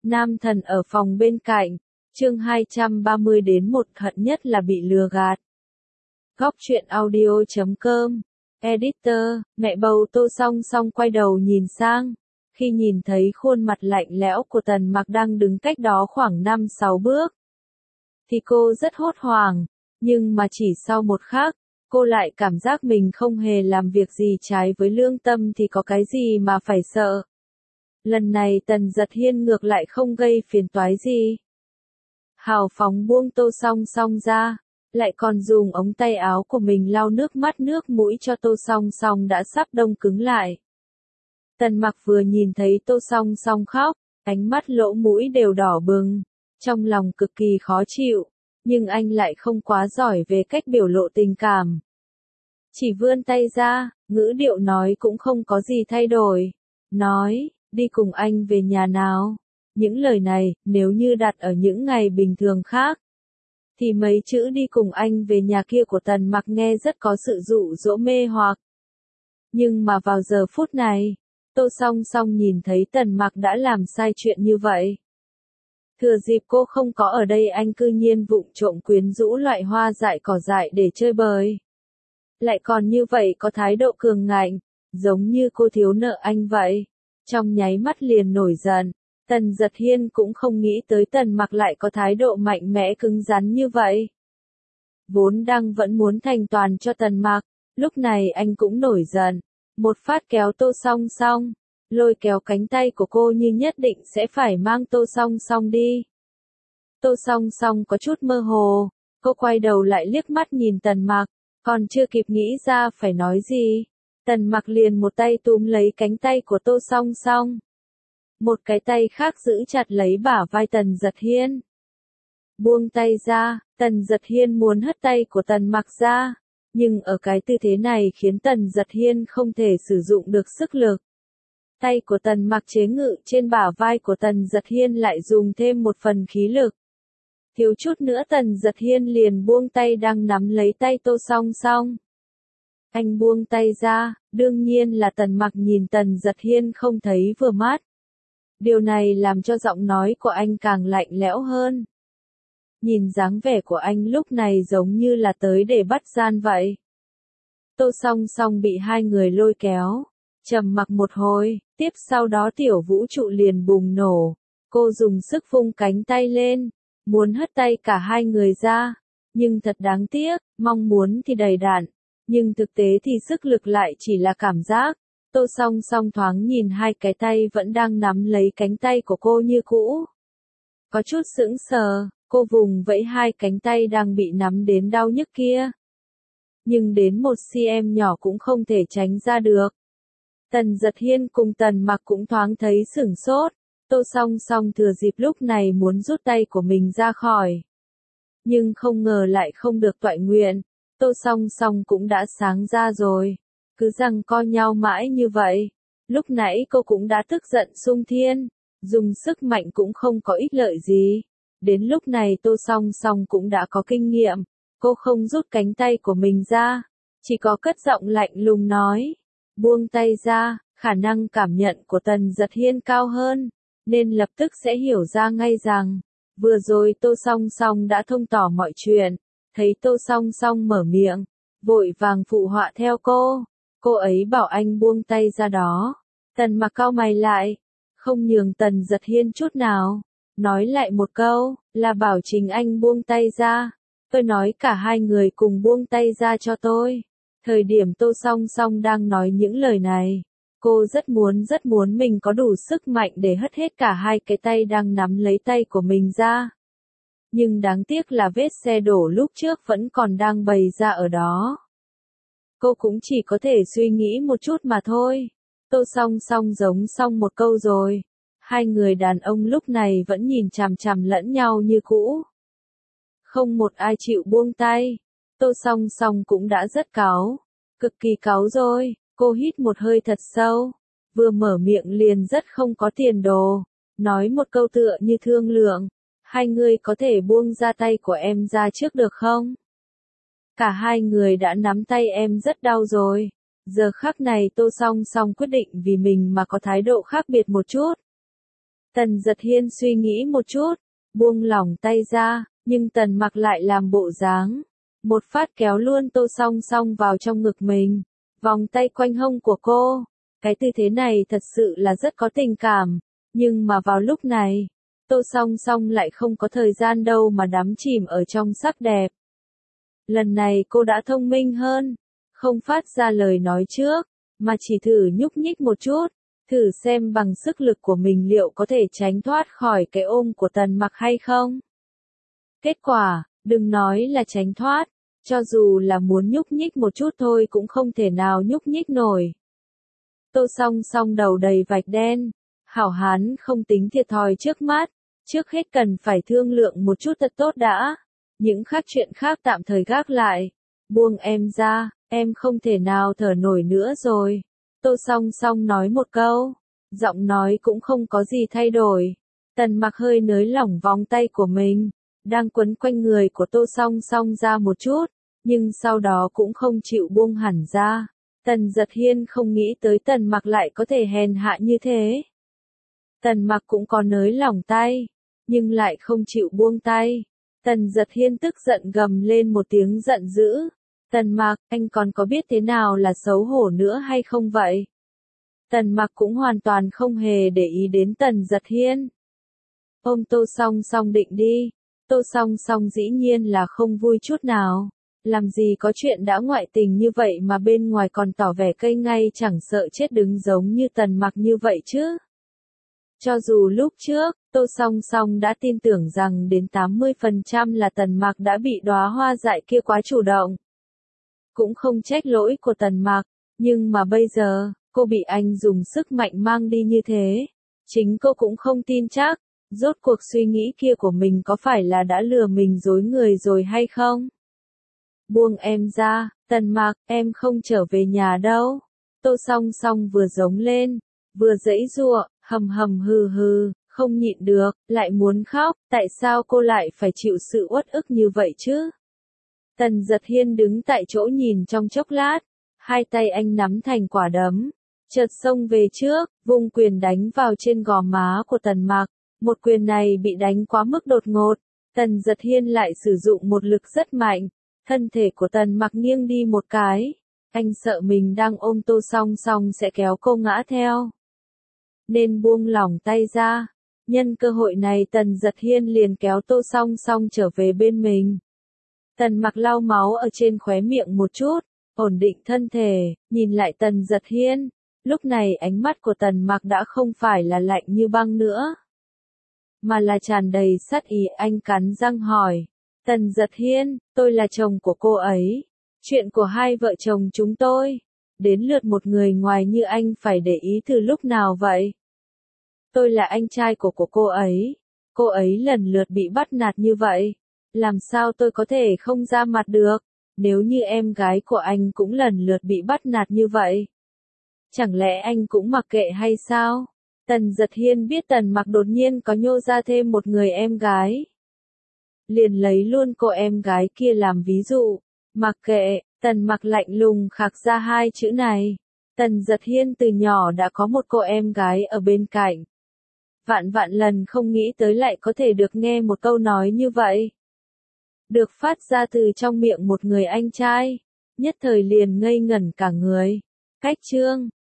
Nam thần ở phòng bên cạnh, chương 230 đến 1 hận nhất là bị lừa gạt. Góc truyện audio.com, editor, mẹ bầu Tô Song Song quay đầu nhìn sang, khi nhìn thấy khuôn mặt lạnh lẽo của Tần Mặc đang đứng cách đó khoảng 5-6 bước. Thì cô rất hốt hoảng, nhưng mà chỉ sau một khắc, cô lại cảm giác mình không hề làm việc gì trái với lương tâm thì có cái gì mà phải sợ. Lần này Tần Giật Hiên ngược lại không gây phiền toái gì. Hào phóng buông Tô Song Song ra, lại còn dùng ống tay áo của mình lau nước mắt nước mũi cho Tô Song Song đã sắp đông cứng lại. Tần Mặc vừa nhìn thấy Tô Song Song khóc, ánh mắt lỗ mũi đều đỏ bừng, trong lòng cực kỳ khó chịu, nhưng anh lại không quá giỏi về cách biểu lộ tình cảm. Chỉ vươn tay ra, ngữ điệu nói cũng không có gì thay đổi. Nói, đi cùng anh về nhà nào. Những lời này, nếu như đặt ở những ngày bình thường khác, thì mấy chữ đi cùng anh về nhà kia của Tần Mặc nghe rất có sự dụ dỗ mê hoặc. Nhưng mà vào giờ phút này, Tô Song Song nhìn thấy Tần Mặc đã làm sai chuyện như vậy. Thừa dịp cô không có ở đây anh cư nhiên vụng trộm quyến rũ loại hoa dại cỏ dại để chơi bời. Lại còn như vậy có thái độ cường ngạnh, giống như cô thiếu nợ anh vậy. Trong nháy mắt liền nổi giận, Tần Giật Hiên cũng không nghĩ tới Tần Mặc lại có thái độ mạnh mẽ cứng rắn như vậy. Vốn đang vẫn muốn thành toàn cho Tần Mặc, lúc này anh cũng nổi giận, một phát kéo Tô Song Song, lôi kéo cánh tay của cô như nhất định sẽ phải mang Tô Song Song đi. Tô Song Song có chút mơ hồ, cô quay đầu lại liếc mắt nhìn Tần Mặc, còn chưa kịp nghĩ ra phải nói gì. Tần Mặc liền một tay túm lấy cánh tay của Tô Song Song. Một cái tay khác giữ chặt lấy bả vai Tần Giật Hiên. Buông tay ra, Tần Giật Hiên muốn hất tay của Tần Mặc ra, nhưng ở cái tư thế này khiến Tần Giật Hiên không thể sử dụng được sức lực. Tay của Tần Mặc chế ngự trên bả vai của Tần Giật Hiên lại dùng thêm một phần khí lực. Thiếu chút nữa Tần Giật Hiên liền buông tay đang nắm lấy tay Tô Song Song. Anh buông tay ra, đương nhiên là Tần Mặc nhìn Tần Giật Hiên không thấy vừa mắt. Điều này làm cho giọng nói của anh càng lạnh lẽo hơn. Nhìn dáng vẻ của anh lúc này giống như là tới để bắt gian vậy. Tô Song Song bị hai người lôi kéo, trầm mặc một hồi, tiếp sau đó tiểu vũ trụ liền bùng nổ. Cô dùng sức vung cánh tay lên, muốn hất tay cả hai người ra, nhưng thật đáng tiếc, mong muốn thì đầy đặn, nhưng thực tế thì sức lực lại chỉ là cảm giác. Tô Song Song thoáng nhìn hai cái tay vẫn đang nắm lấy cánh tay của cô như cũ. Có chút sững sờ, cô vùng vẫy hai cánh tay đang bị nắm đến đau nhức kia. Nhưng đến 1cm nhỏ cũng không thể tránh ra được. Tần Giật Hiên cùng Tần Mặc cũng thoáng thấy sửng sốt. Tô Song Song thừa dịp lúc này muốn rút tay của mình ra khỏi. Nhưng không ngờ lại không được toại nguyện. Tô Song Song cũng đã sáng ra rồi. Cứ giằng co nhau mãi như vậy. Lúc nãy cô cũng đã tức giận xung thiên. Dùng sức mạnh cũng không có ích lợi gì. Đến lúc này Tô Song Song cũng đã có kinh nghiệm. Cô không rút cánh tay của mình ra. Chỉ có cất giọng lạnh lùng nói. Buông tay ra, khả năng cảm nhận của Tần Giật Hiên cao hơn. Nên lập tức sẽ hiểu ra ngay rằng. Vừa rồi Tô Song Song đã thông tỏ mọi chuyện. Thấy Tô Song Song mở miệng. Vội vàng phụ họa theo cô. Cô ấy bảo anh buông tay ra đó. Tần Mặc cau mày lại. Không nhường Tần Giật Hiên chút nào. Nói lại một câu, là bảo chính anh buông tay ra. Tôi nói cả hai người cùng buông tay ra cho tôi. Thời điểm Tô Song Song đang nói những lời này, cô rất muốn mình có đủ sức mạnh để hất hết cả hai cái tay đang nắm lấy tay của mình ra. Nhưng đáng tiếc là vết xe đổ lúc trước vẫn còn đang bày ra ở đó. Cô cũng chỉ có thể suy nghĩ một chút mà thôi. Tô Song Song giống xong một câu rồi. Hai người đàn ông lúc này vẫn nhìn chằm chằm lẫn nhau như cũ. Không một ai chịu buông tay. Tô Song Song cũng đã rất cáu. Cực kỳ cáu rồi. Cô hít một hơi thật sâu. Vừa mở miệng liền rất không có tiền đồ. Nói một câu tựa như thương lượng. Hai người có thể buông ra tay của em ra trước được không? Cả hai người đã nắm tay em rất đau rồi. Giờ khắc này Tô Song Song quyết định vì mình mà có thái độ khác biệt một chút. Tần Giật Hiên suy nghĩ một chút, buông lỏng tay ra, nhưng Tần Mặc lại làm bộ dáng. Một phát kéo luôn Tô Song Song vào trong ngực mình, vòng tay quanh hông của cô. Cái tư thế này thật sự là rất có tình cảm, nhưng mà vào lúc này, Tô Song Song lại không có thời gian đâu mà đắm chìm ở trong sắc đẹp. Lần này cô đã thông minh hơn, không phát ra lời nói trước, mà chỉ thử nhúc nhích một chút, thử xem bằng sức lực của mình liệu có thể tránh thoát khỏi cái ôm của Tần Mặc hay không. Kết quả, đừng nói là tránh thoát, cho dù là muốn nhúc nhích một chút thôi cũng không thể nào nhúc nhích nổi. Tô Song Song đầu đầy vạch đen, hảo hán không tính thiệt thòi trước mắt, trước hết cần phải thương lượng một chút thật tốt đã. Những chuyện khác tạm thời gác lại. Buông em ra, em không thể nào thở nổi nữa rồi. Tô Song Song nói một câu, giọng nói cũng không có gì thay đổi. Tần Mặc hơi nới lỏng vòng tay của mình, đang quấn quanh người của Tô Song Song ra một chút, nhưng sau đó cũng không chịu buông hẳn ra. Tần Giật Hiên không nghĩ tới Tần Mặc lại có thể hèn hạ như thế. Tần Mặc cũng có nới lỏng tay, nhưng lại không chịu buông tay. Tần Giật Hiên tức giận gầm lên một tiếng giận dữ. Tần Mặc, anh còn có biết thế nào là xấu hổ nữa hay không vậy? Tần Mặc cũng hoàn toàn không hề để ý đến Tần Giật Hiên. Ôm Tô Song Song định đi. Tô Song Song dĩ nhiên là không vui chút nào. Làm gì có chuyện đã ngoại tình như vậy mà bên ngoài còn tỏ vẻ cây ngay chẳng sợ chết đứng giống như Tần Mặc như vậy chứ. Cho dù lúc trước, Tô Song Song đã tin tưởng rằng đến 80% là Tần Mặc đã bị đóa hoa dại kia quá chủ động. Cũng không trách lỗi của Tần Mặc, nhưng mà bây giờ, cô bị anh dùng sức mạnh mang đi như thế. Chính cô cũng không tin chắc, rốt cuộc suy nghĩ kia của mình có phải là đã lừa mình dối người rồi hay không? Buông em ra, Tần Mặc, em không trở về nhà đâu. Tô Song Song vừa giống lên, vừa giãy giụa, hầm hầm hừ hừ, không nhịn được, lại muốn khóc, tại sao cô lại phải chịu sự uất ức như vậy chứ? Tần Giật Hiên đứng tại chỗ nhìn trong chốc lát, hai tay anh nắm thành quả đấm, chợt xông về trước, vung quyền đánh vào trên gò má của Tần Mặc. Một quyền này bị đánh quá mức đột ngột, Tần Giật Hiên lại sử dụng một lực rất mạnh, thân thể của Tần Mặc nghiêng đi một cái, anh sợ mình đang ôm Tô Song Song sẽ kéo cô ngã theo, nên buông lỏng tay ra. Nhân cơ hội này Tần Giật Hiên liền kéo Tô Song Song trở về bên mình. Tần Mặc lau máu ở trên khóe miệng một chút, ổn định thân thể, nhìn lại Tần Giật Hiên. Lúc này ánh mắt của Tần Mặc đã không phải là lạnh như băng nữa, mà là tràn đầy sát ý. Anh cắn răng hỏi, Tần Giật Hiên, tôi là chồng của cô ấy. Chuyện của hai vợ chồng chúng tôi, đến lượt một người ngoài như anh phải để ý từ lúc nào vậy? Tôi là anh trai của cô ấy lần lượt bị bắt nạt như vậy. Làm sao tôi có thể không ra mặt được, nếu như em gái của anh cũng lần lượt bị bắt nạt như vậy? Chẳng lẽ anh cũng mặc kệ hay sao? Tần Giật Hiên biết Tần Mặc đột nhiên có nhô ra thêm một người em gái, liền lấy luôn cô em gái kia làm ví dụ. Mặc kệ, Tần Mặc lạnh lùng khạc ra hai chữ này. Tần Giật Hiên từ nhỏ đã có một cô em gái ở bên cạnh. Vạn vạn lần không nghĩ tới lại có thể được nghe một câu nói như vậy, được phát ra từ trong miệng một người anh trai, nhất thời liền ngây ngẩn cả người. Cách chương